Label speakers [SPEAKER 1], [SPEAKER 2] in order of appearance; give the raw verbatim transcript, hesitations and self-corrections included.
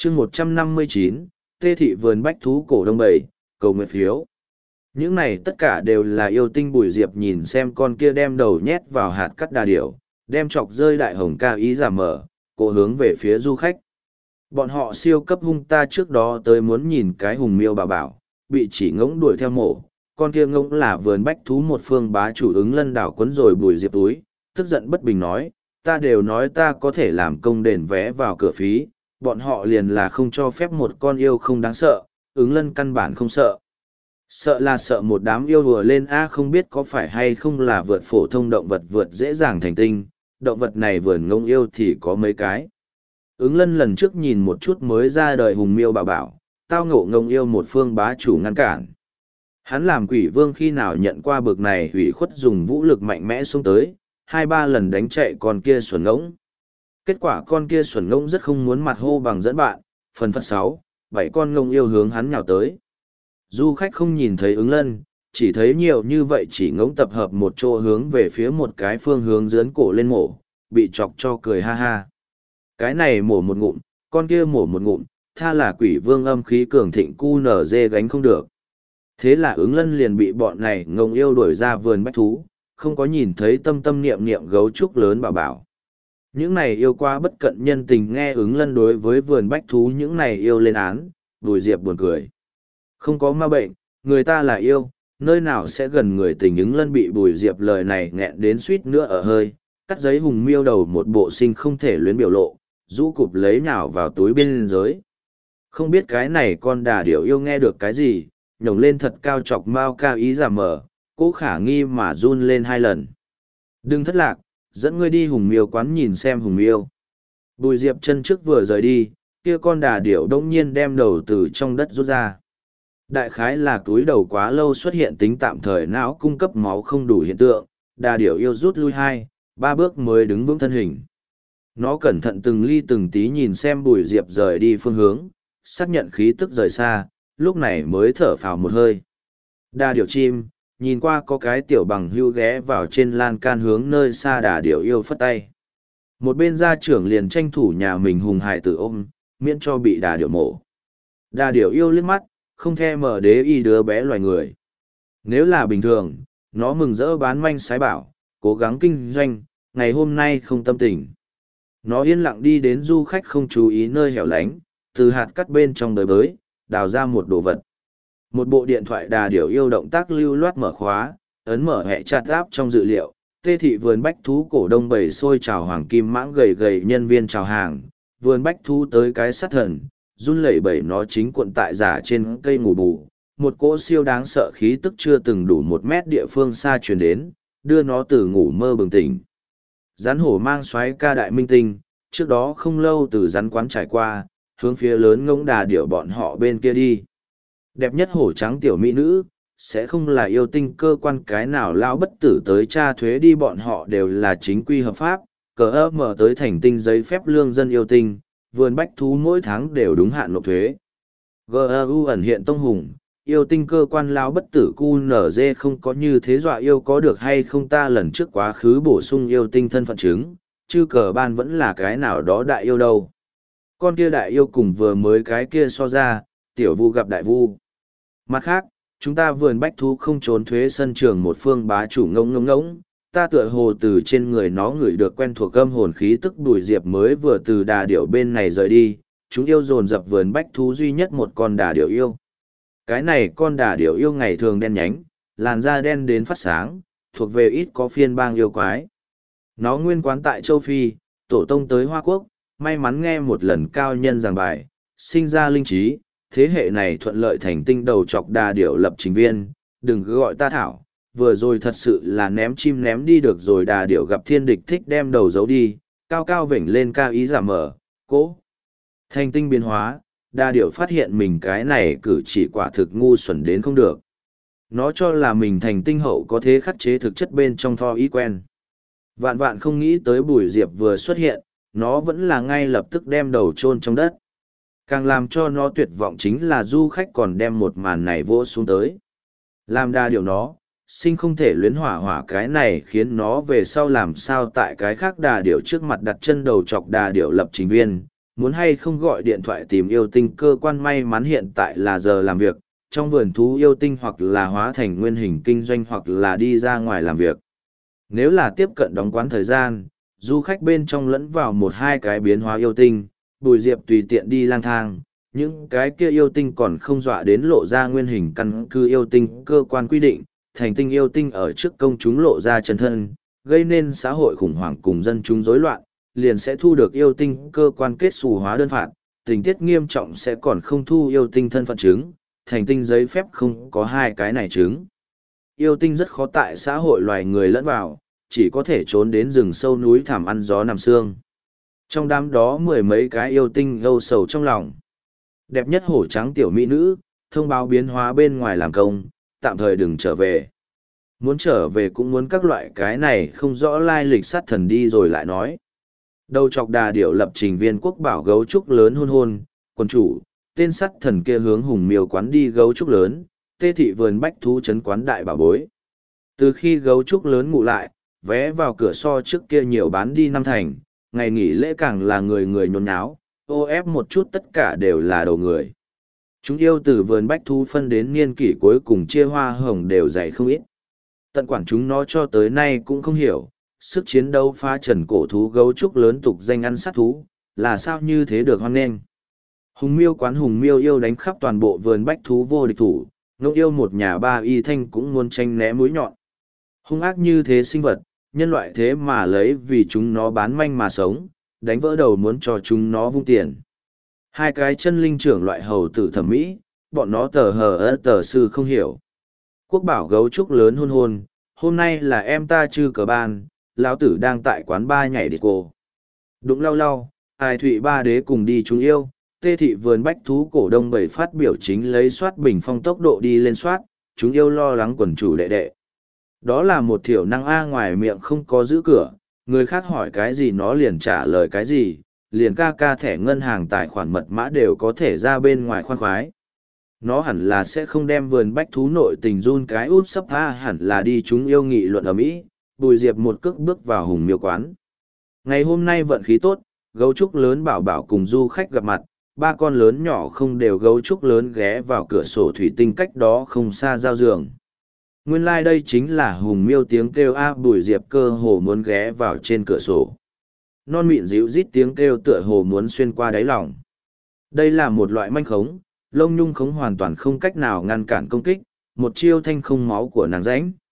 [SPEAKER 1] chương một trăm năm mươi chín, Tê thị vườn bách thú cổ đông bảy, cầu nguyện phiếu. Những này tất cả đều là yêu tinh Bùi Diệp nhìn xem con kia đem đầu nhét vào hạt cắt đà điểu, đem chọc rơi đại hồng ca ý giả mở, cổ hướng về phía du khách. Bọn họ siêu cấp hung ta trước đó tới muốn nhìn cái hùng miêu bà bảo, bị chỉ ngỗng đuổi theo mổ, con kia ngỗng là vườn bách thú một phương bá chủ ứng lân đảo quấn rồi Bùi Diệp túi, tức giận bất bình nói, ta đều nói ta có thể làm công đền vé vào cửa phí, bọn họ liền là không cho phép một con yêu không đáng sợ, ứng lân căn bản không sợ. Sợ là sợ một đám yêu đùa lên A không biết có phải hay không là vượt phổ thông động vật vượt dễ dàng thành tinh, động vật này vườn ngông yêu thì có mấy cái. Ứng lân lần trước nhìn một chút mới ra đời hùng miêu bảo bảo, tao ngộ ngông yêu một phương bá chủ ngăn cản. Hắn làm quỷ vương khi nào nhận qua bực này hủy khuất dùng vũ lực mạnh mẽ xuống tới, hai ba lần đánh chạy con kia xuẩn ngỗng. Kết quả con kia xuẩn ngỗng rất không muốn mặt hô bằng dẫn bạn, phần phật sáu, bảy con ngông yêu hướng hắn nhào tới. Du khách không nhìn thấy ứng lân, chỉ thấy nhiều như vậy chỉ ngỗng tập hợp một chỗ hướng về phía một cái phương hướng dướn cổ lên mổ, bị chọc cho cười ha ha. Cái này mổ một ngụm, con kia mổ một ngụm, tha là quỷ vương âm khí cường thịnh cu nở dê gánh không được. Thế là ứng lân liền bị bọn này ngông yêu đuổi ra vườn bách thú, không có nhìn thấy tâm tâm niệm niệm gấu trúc lớn bảo bảo. Những này yêu quá bất cận nhân tình nghe ứng lân đối với vườn bách thú những này yêu lên án, Bùi Diệp buồn cười. Không có ma bệnh, người ta là yêu, nơi nào sẽ gần người tình ứng lân bị Bùi Diệp lời này nghẹn đến suýt nữa ở hơi, cắt giấy hùng miêu đầu một bộ sinh không thể luyến biểu lộ, rũ cụp lấy nhào vào túi bên giới. Không biết cái này con đà điểu yêu nghe được cái gì, nhổng lên thật cao chọc mau cao ý giả mở, cố khả nghi mà run lên hai lần. Đừng thất lạc, dẫn ngươi đi hùng miêu quán nhìn xem hùng miêu. Bùi Diệp chân trước vừa rời đi, kia con đà điểu đông nhiên đem đầu từ trong đất rút ra. Đại khái là túi đầu quá lâu xuất hiện tính tạm thời não cung cấp máu không đủ hiện tượng, đà điểu yêu rút lui hai, ba bước mới đứng vững thân hình. Nó cẩn thận từng ly từng tí nhìn xem Bùi Diệp rời đi phương hướng, xác nhận khí tức rời xa, lúc này mới thở phào một hơi. Đà điểu chim, nhìn qua có cái tiểu bằng hưu ghé vào trên lan can hướng nơi xa đà điểu yêu phất tay. Một bên gia trưởng liền tranh thủ nhà mình hùng hài tử ôm, miễn cho bị đà điểu mổ. Đà điểu yêu liếc mắt, không thèm mở đế y đứa bé loài người. Nếu là bình thường, nó mừng rỡ bán manh sái bảo, cố gắng kinh doanh, ngày hôm nay không tâm tình. Nó yên lặng đi đến du khách không chú ý nơi hẻo lánh, từ hạt cắt bên trong đời bới, đào ra một đồ vật. Một bộ điện thoại đà điểu yêu động tác lưu loát mở khóa, ấn mở hệ chặt áp trong dự liệu, Tê thị vườn bách thú cổ đông bầy sôi chào hoàng kim mãng gầy gầy nhân viên chào hàng, vườn bách thú tới cái sát thần, run lẩy bẩy nó chính cuộn tại giả trên cây ngủ bù, một cỗ siêu đáng sợ khí tức chưa từng đủ một mét địa phương xa truyền đến, đưa nó từ ngủ mơ bừng tỉnh. Rắn hổ mang xoáy ca đại minh tinh, trước đó không lâu từ rắn quán trải qua, hướng phía lớn ngỗng đà điểu bọn họ bên kia đi. Đẹp nhất hổ trắng tiểu mỹ nữ, sẽ không là yêu tinh cơ quan cái nào lao bất tử tới tra thuế đi bọn họ đều là chính quy hợp pháp, cờ ơ mở tới thành tinh giấy phép lương dân yêu tinh, vườn bách thú mỗi tháng đều đúng hạn nộp thuế. giê e u ẩn hiện tông hùng, yêu tinh cơ quan lao bất tử cu nở dê không có như thế dọa yêu có được hay không ta lần trước quá khứ bổ sung yêu tinh thân phận chứng, chứ cờ ban vẫn là cái nào đó đại yêu đâu. Con kia đại yêu cùng vừa mới cái kia so ra, tiểu vu gặp đại vu. Mặt khác, chúng ta vườn bách thú không trốn thuế sân trường một phương bá chủ ngông ngông ngỗng, ta tựa hồ từ trên người nó ngửi được quen thuộc âm hồn khí tức Bùi Diệp mới vừa từ đà điểu bên này rời đi, chúng yêu dồn dập vườn bách thú duy nhất một con đà điểu yêu. Cái này con đà điểu yêu ngày thường đen nhánh, làn da đen đến phát sáng, thuộc về ít có phiên bang yêu quái. Nó nguyên quán tại châu Phi, tổ tông tới Hoa Quốc, may mắn nghe một lần cao nhân giảng bài, sinh ra linh trí, thế hệ này thuận lợi thành tinh đầu chọc đà điểu lập trình viên, đừng cứ gọi ta thảo, vừa rồi thật sự là ném chim ném đi được rồi đà điểu gặp thiên địch thích đem đầu giấu đi, cao cao vểnh lên cao ý giả mở, cố. Thành tinh biến hóa, đà điểu phát hiện mình cái này cử chỉ quả thực ngu xuẩn đến không được. Nó cho là mình thành tinh hậu có thế khắc chế thực chất bên trong tho ý quen. Vạn vạn không nghĩ tới Bùi Diệp vừa xuất hiện, nó vẫn là ngay lập tức đem đầu chôn trong đất. Càng làm cho nó tuyệt vọng chính là du khách còn đem một màn này vỗ xuống tới. Làm đa điều nó, sinh không thể luyến hỏa hỏa cái này khiến nó về sau làm sao tại cái khác đà điểu trước mặt đặt chân đầu chọc đà điểu lập trình viên, muốn hay không gọi điện thoại tìm yêu tinh cơ quan may mắn hiện tại là giờ làm việc, trong vườn thú yêu tinh hoặc là hóa thành nguyên hình kinh doanh hoặc là đi ra ngoài làm việc. Nếu là tiếp cận đóng quán thời gian, du khách bên trong lẫn vào một hai cái biến hóa yêu tinh, Bùi Diệp tùy tiện đi lang thang, những cái kia yêu tinh còn không dọa đến lộ ra nguyên hình căn cứ yêu tinh cơ quan quy định, thành tinh yêu tinh ở trước công chúng lộ ra chân thân, gây nên xã hội khủng hoảng cùng dân chúng rối loạn, liền sẽ thu được yêu tinh cơ quan kết xù hóa đơn phạt, tình tiết nghiêm trọng sẽ còn không thu yêu tinh thân phận chứng, thành tinh giấy phép không có hai cái này chứng. Yêu tinh rất khó tại xã hội loài người lẫn vào, chỉ có thể trốn đến rừng sâu núi thảm ăn gió nằm xương. Trong đám đó mười mấy cái yêu tinh âu sầu trong lòng. Đẹp nhất hổ trắng tiểu mỹ nữ, thông báo biến hóa bên ngoài làm công, tạm thời đừng trở về. Muốn trở về cũng muốn các loại cái này không rõ lai lịch sát thần đi rồi lại nói. Đầu chọc đà điểu lập trình viên quốc bảo gấu trúc lớn hôn hôn, quần chủ, tên sắt thần kia hướng hùng miêu quán đi gấu trúc lớn, tê thị vườn bách thú trấn quán đại bảo bối. Từ khi gấu trúc lớn ngủ lại, vé vào cửa so trước kia nhiều bán đi năm thành, ngày nghỉ lễ càng là người người nhốn nháo, ô ép một chút tất cả đều là đầu người. Chúng yêu từ vườn bách thú phân đến niên kỷ cuối cùng chia hoa hồng đều dày không ít. Tận quản chúng nó cho tới nay cũng không hiểu, sức chiến đấu phá trần cổ thú gấu trúc lớn tục danh ăn sát thú, là sao như thế được hoan nghênh. Hùng miêu quán hùng miêu yêu đánh khắp toàn bộ vườn bách thú vô địch thủ, ngốc yêu một nhà ba y thanh cũng muốn tranh né mũi nhọn. Hung ác như thế sinh vật, nhân loại thế mà lấy vì chúng nó bán manh mà sống, đánh vỡ đầu muốn cho chúng nó vung tiền. Hai cái chân linh trưởng loại hầu tử thẩm mỹ, bọn nó tờ hờ ơ tờ sư không hiểu. Quốc bảo gấu trúc lớn hôn hôn, hôm nay là em ta chư cờ ban, lão tử đang tại quán ba nhảy đi cô. Đụng lau lau, ai thụy ba đế cùng đi chúng yêu, tê thị vườn bách thú cổ đông bảy phát biểu chính lấy soát bình phong tốc độ đi lên soát, chúng yêu lo lắng quần chủ đệ đệ. Đó là một thiểu năng A ngoài miệng không có giữ cửa, người khác hỏi cái gì nó liền trả lời cái gì, liền ca ca thẻ ngân hàng tài khoản mật mã đều có thể ra bên ngoài khoan khoái. Nó hẳn là sẽ không đem vườn bách thú nội tình run cái út sấp tha hẳn là đi chúng yêu nghị luận ở Mỹ, Bùi Diệp một cước bước vào hùng miêu quán. Ngày hôm nay vận khí tốt, gấu trúc lớn bảo bảo cùng du khách gặp mặt, ba con lớn nhỏ không đều gấu trúc lớn ghé vào cửa sổ thủy tinh cách đó không xa giao giường. Nguyên lai like đây chính là hùng miêu tiếng kêu a Bùi Diệp cơ hồ muốn ghé vào trên cửa sổ. Non mịn dịu rít tiếng kêu tựa hồ muốn xuyên qua đáy lòng. Đây là một loại manh khống, lông nhung khống hoàn toàn không cách nào ngăn cản công kích, một chiêu thanh không máu của nàng rãnh.